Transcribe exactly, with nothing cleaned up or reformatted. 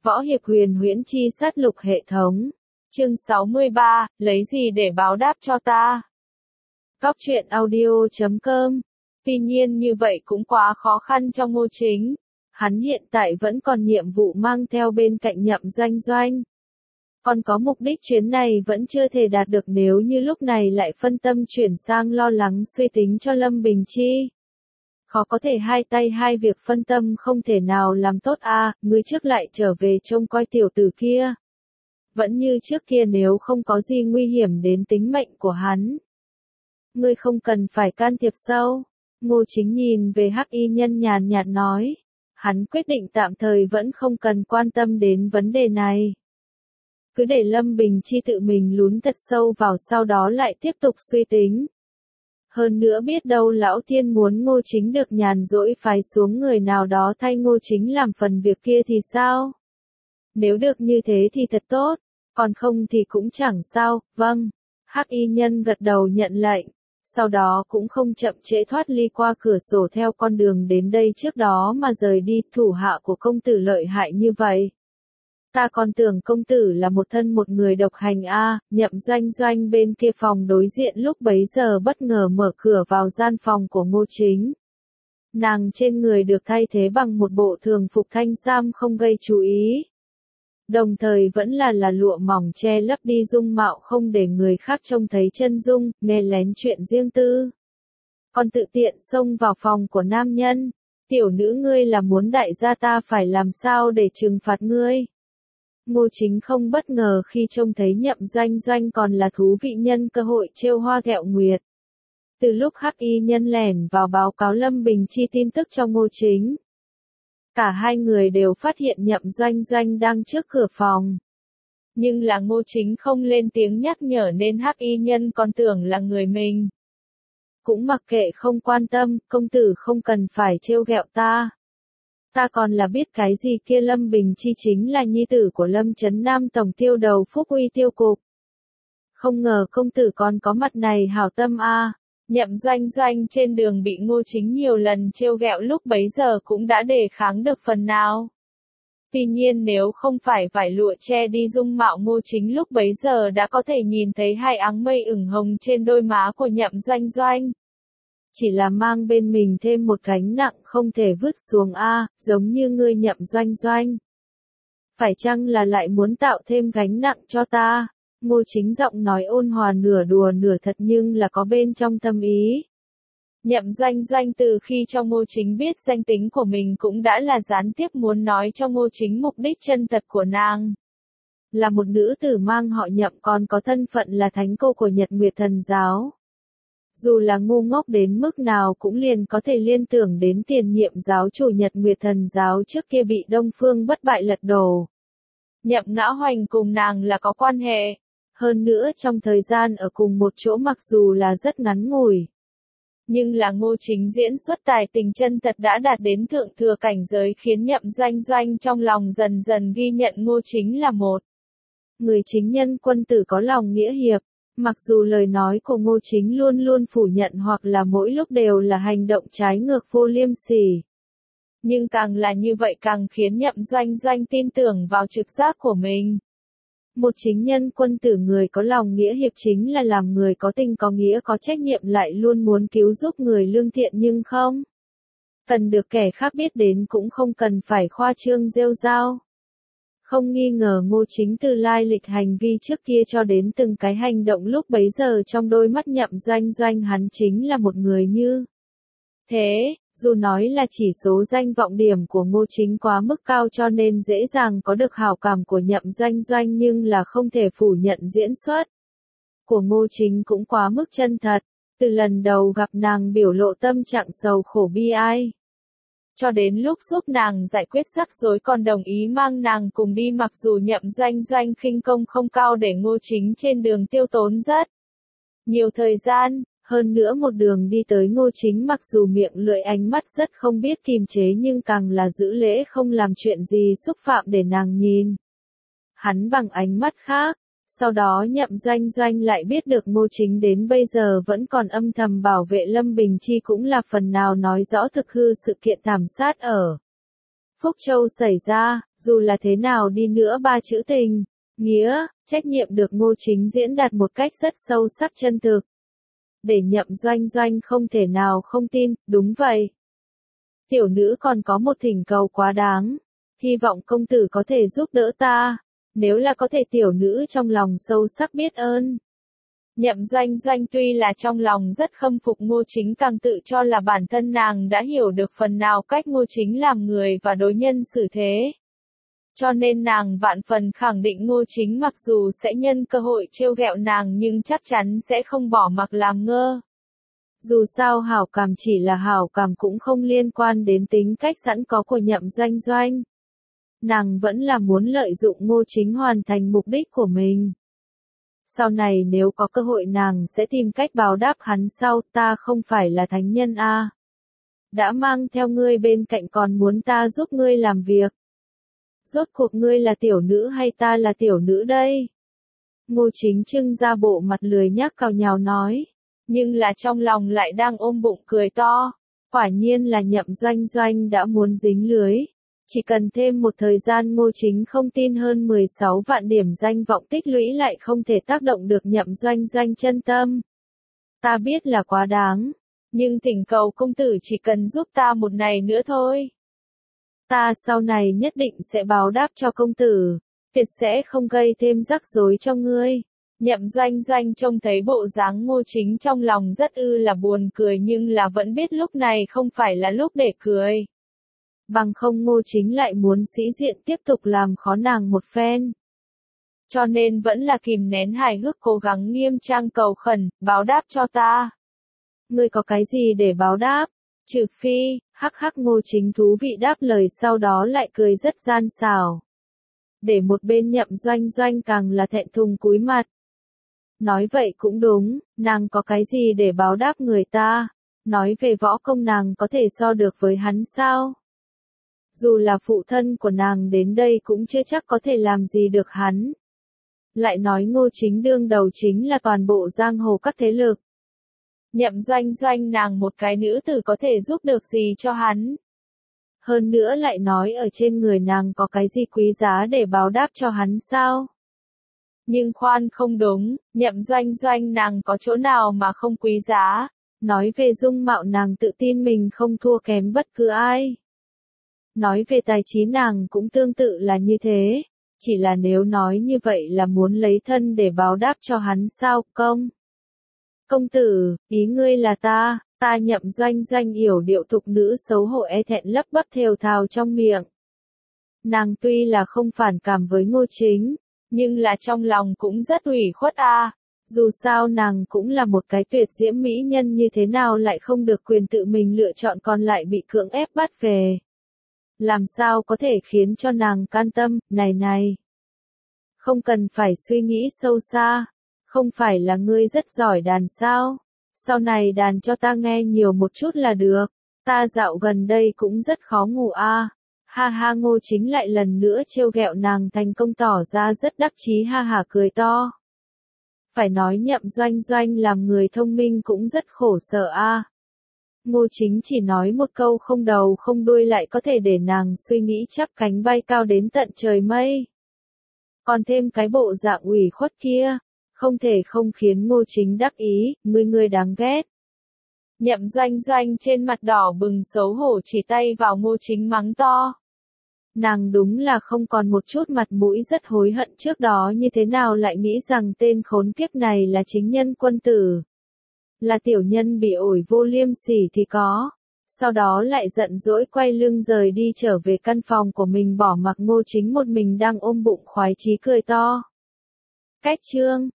Võ hiệp huyền huyễn chi sát lục hệ thống. Chương sáu mươi ba, lấy gì để báo đáp cho ta? Góc truyện audio chấm com. Tuy nhiên như vậy cũng quá khó khăn cho Ngô Chính. Hắn hiện tại vẫn còn nhiệm vụ mang theo bên cạnh Nhậm Doanh Doanh. Còn có mục đích chuyến này vẫn chưa thể đạt được nếu như lúc này lại phân tâm chuyển sang lo lắng suy tính cho Lâm Bình Chi. Khó có thể hai tay hai việc phân tâm không thể nào làm tốt a, à, người trước lại trở về trông coi tiểu tử kia. Vẫn như trước kia nếu không có gì nguy hiểm đến tính mệnh của hắn. Ngươi không cần phải can thiệp sâu. Ngô Chính nhìn về Hắc Y Nhân nhàn nhạt nói. Hắn quyết định tạm thời vẫn không cần quan tâm đến vấn đề này. Cứ để Lâm Bình Chi tự mình lún thật sâu vào sau đó lại tiếp tục suy tính. Hơn nữa biết đâu lão thiên muốn Ngô Chính được nhàn rỗi phái xuống người nào đó thay Ngô Chính làm phần việc kia thì sao? Nếu được như thế thì thật tốt, còn không thì cũng chẳng sao, vâng. Hắc Y Nhân gật đầu nhận lệnh, sau đó cũng không chậm trễ thoát ly qua cửa sổ theo con đường đến đây trước đó mà rời đi. Thủ hạ của công tử lợi hại như vậy. Ta còn tưởng công tử là một thân một người độc hành a. À, Nhậm Doanh Doanh bên kia phòng đối diện lúc bấy giờ bất ngờ mở cửa vào gian phòng của Ngô Chính. Nàng trên người được thay thế bằng một bộ thường phục thanh sam không gây chú ý. Đồng thời vẫn là là lụa mỏng che lấp đi dung mạo không để người khác trông thấy chân dung, nghe lén chuyện riêng tư. Còn tự tiện xông vào phòng của nam nhân. Tiểu nữ ngươi là muốn đại gia ta phải làm sao để trừng phạt ngươi? Ngô Chính không bất ngờ khi trông thấy Nhậm Doanh Doanh còn là thú vị nhân cơ hội trêu hoa ghẹo nguyệt. Từ lúc Hắc Y Nhân lẻn vào báo cáo Lâm Bình Chi tin tức cho Ngô Chính. Cả hai người đều phát hiện Nhậm Doanh Doanh đang trước cửa phòng. Nhưng là Ngô Chính không lên tiếng nhắc nhở nên Hắc Y Nhân còn tưởng là người mình. Cũng mặc kệ không quan tâm, công tử không cần phải trêu ghẹo ta. Ta còn là biết cái gì kia. Lâm Bình Chi chính là nhi tử của Lâm Trấn Nam tổng tiêu đầu Phúc Uy tiêu cục. Không ngờ công tử còn có mặt này hảo tâm a. À. Nhậm Doanh Doanh trên đường bị Ngô Chính nhiều lần trêu ghẹo lúc bấy giờ cũng đã đề kháng được phần nào. Tuy nhiên nếu không phải vải lụa che đi dung mạo Ngô Chính lúc bấy giờ đã có thể nhìn thấy hai áng mây ửng hồng trên đôi má của Nhậm Doanh Doanh. Chỉ là mang bên mình thêm một gánh nặng không thể vứt xuống a, à, giống như ngươi Nhậm Doanh Doanh. Phải chăng là lại muốn tạo thêm gánh nặng cho ta? Ngô Chính giọng nói ôn hòa nửa đùa nửa thật nhưng là có bên trong tâm ý. Nhậm Doanh Doanh từ khi cho Ngô Chính biết danh tính của mình cũng đã là gián tiếp muốn nói cho Ngô Chính mục đích chân thật của nàng. Là một nữ tử mang họ Nhậm còn có thân phận là thánh cô của Nhật Nguyệt Thần Giáo. Dù là ngu ngốc đến mức nào cũng liền có thể liên tưởng đến tiền nhiệm giáo chủ Nhật Nguyệt Thần Giáo trước kia bị Đông Phương bất bại lật đổ. Nhậm Ngã Hoành cùng nàng là có quan hệ. Hơn nữa trong thời gian ở cùng một chỗ mặc dù là rất ngắn ngủi. Nhưng là Ngô Chính diễn xuất tài tình chân thật đã đạt đến thượng thừa cảnh giới khiến Nhậm Doanh Doanh trong lòng dần dần ghi nhận Ngô Chính là một người chính nhân quân tử có lòng nghĩa hiệp. Mặc dù lời nói của Ngô Chính luôn luôn phủ nhận hoặc là mỗi lúc đều là hành động trái ngược vô liêm sỉ. Nhưng càng là như vậy càng khiến Nhậm Doanh Doanh tin tưởng vào trực giác của mình. Một chính nhân quân tử người có lòng nghĩa hiệp chính là làm người có tình có nghĩa có trách nhiệm lại luôn muốn cứu giúp người lương thiện nhưng không cần được kẻ khác biết đến cũng không cần phải khoa trương rêu rao. Không nghi ngờ Ngô Chính từ lai lịch hành vi trước kia cho đến từng cái hành động lúc bấy giờ trong đôi mắt Nhậm Doanh Doanh hắn chính là một người như thế. Dù nói là chỉ số danh vọng điểm của Ngô Chính quá mức cao cho nên dễ dàng có được hảo cảm của Nhậm Doanh Doanh nhưng là không thể phủ nhận diễn xuất của Ngô Chính cũng quá mức chân thật. Từ lần đầu gặp nàng biểu lộ tâm trạng sầu khổ bi ai. Cho đến lúc giúp nàng giải quyết rắc rối còn đồng ý mang nàng cùng đi mặc dù Nhậm Doanh Doanh khinh công không cao để Ngô Chính trên đường tiêu tốn rất nhiều thời gian. Hơn nữa một đường đi tới Ngô Chính mặc dù miệng lưỡi ánh mắt rất không biết kiềm chế nhưng càng là giữ lễ không làm chuyện gì xúc phạm để nàng nhìn hắn bằng ánh mắt khác. Sau đó Nhậm Doanh Doanh lại biết được Ngô Chính đến bây giờ vẫn còn âm thầm bảo vệ Lâm Bình Chi cũng là phần nào nói rõ thực hư sự kiện thảm sát ở Phúc Châu xảy ra, dù là thế nào đi nữa ba chữ tình, nghĩa, trách nhiệm được Ngô Chính diễn đạt một cách rất sâu sắc chân thực. Để Nhậm Doanh Doanh không thể nào không tin, đúng vậy. Tiểu nữ còn có một thỉnh cầu quá đáng, hy vọng công tử có thể giúp đỡ ta, nếu là có thể tiểu nữ trong lòng sâu sắc biết ơn. Nhậm Doanh Doanh tuy là trong lòng rất khâm phục Ngô Chính, càng tự cho là bản thân nàng đã hiểu được phần nào cách Ngô Chính làm người và đối nhân xử thế. Cho nên nàng vạn phần khẳng định Ngô Chính mặc dù sẽ nhân cơ hội trêu ghẹo nàng nhưng chắc chắn sẽ không bỏ mặc làm ngơ. Dù sao hảo cảm chỉ là hảo cảm cũng không liên quan đến tính cách sẵn có của Nhậm Doanh Doanh. Nàng vẫn là muốn lợi dụng Ngô Chính hoàn thành mục đích của mình. Sau này nếu có cơ hội nàng sẽ tìm cách báo đáp hắn sau, ta không phải là thánh nhân a. À. Đã mang theo ngươi bên cạnh còn muốn ta giúp ngươi làm việc. Rốt cuộc ngươi là tiểu nữ hay ta là tiểu nữ đây? Ngô Chính trưng ra bộ mặt lười nhác cào nhào nói, nhưng là trong lòng lại đang ôm bụng cười to. Quả nhiên là Nhậm Doanh Doanh đã muốn dính lưới. Chỉ cần thêm một thời gian Ngô Chính không tin hơn mười sáu vạn điểm danh vọng tích lũy lại không thể tác động được Nhậm Doanh Doanh chân tâm. Ta biết là quá đáng, nhưng thỉnh cầu công tử chỉ cần giúp ta một ngày nữa thôi. Ta sau này nhất định sẽ báo đáp cho công tử, tuyệt sẽ không gây thêm rắc rối cho ngươi. Nhậm Doanh Doanh trông thấy bộ dáng Ngô Chính trong lòng rất ư là buồn cười nhưng là vẫn biết lúc này không phải là lúc để cười. Bằng không Ngô Chính lại muốn sĩ diện tiếp tục làm khó nàng một phen. Cho nên vẫn là kìm nén hài hước cố gắng nghiêm trang cầu khẩn, báo đáp cho ta. Ngươi có cái gì để báo đáp? Trừ phi, hắc hắc Ngô Chính thú vị đáp lời sau đó lại cười rất gian xảo. Để một bên Nhậm Doanh Doanh càng là thẹn thùng cúi mặt. Nói vậy cũng đúng, nàng có cái gì để báo đáp người ta? Nói về võ công nàng có thể so được với hắn sao? Dù là phụ thân của nàng đến đây cũng chưa chắc có thể làm gì được hắn. Lại nói Ngô Chính đương đầu chính là toàn bộ giang hồ các thế lực. Nhậm Doanh Doanh nàng một cái nữ tử có thể giúp được gì cho hắn. Hơn nữa lại nói ở trên người nàng có cái gì quý giá để báo đáp cho hắn sao? Nhưng khoan không đúng, Nhậm Doanh Doanh nàng có chỗ nào mà không quý giá. Nói về dung mạo nàng tự tin mình không thua kém bất cứ ai. Nói về tài trí nàng cũng tương tự là như thế, chỉ là nếu nói như vậy là muốn lấy thân để báo đáp cho hắn sao, công? Công tử, ý ngươi là ta, ta Nhậm Doanh Doanh yểu điệu thục nữ xấu hổ e thẹn lấp bấp thều thào trong miệng. Nàng tuy là không phản cảm với Ngô Chính, nhưng là trong lòng cũng rất ủy khuất a. À. Dù sao nàng cũng là một cái tuyệt diễm mỹ nhân như thế nào lại không được quyền tự mình lựa chọn còn lại bị cưỡng ép bắt về. Làm sao có thể khiến cho nàng can tâm, này này. Không cần phải suy nghĩ sâu xa, không phải là ngươi rất giỏi đàn sao, sau này đàn cho ta nghe nhiều một chút là được, ta dạo gần đây cũng rất khó ngủ a. À. Ha ha Ngô Chính lại lần nữa trêu ghẹo nàng thành công tỏ ra rất đắc chí ha hả cười to. Phải nói Nhậm Doanh Doanh làm người thông minh cũng rất khổ sở a. À. Ngô Chính chỉ nói một câu không đầu không đuôi lại có thể để nàng suy nghĩ chắp cánh bay cao đến tận trời mây. Còn thêm cái bộ dạng ủy khuất kia, không thể không khiến Ngô Chính đắc ý, ngươi ngươi đáng ghét. Nhậm Doanh Doanh trên mặt đỏ bừng xấu hổ chỉ tay vào Ngô Chính mắng to. Nàng đúng là không còn một chút mặt mũi, rất hối hận trước đó như thế nào lại nghĩ rằng tên khốn kiếp này là chính nhân quân tử. Là tiểu nhân bị ổi vô liêm sỉ thì có. Sau đó lại giận dỗi quay lưng rời đi trở về căn phòng của mình bỏ mặc Ngô Chính một mình đang ôm bụng khoái chí cười to. Cách chương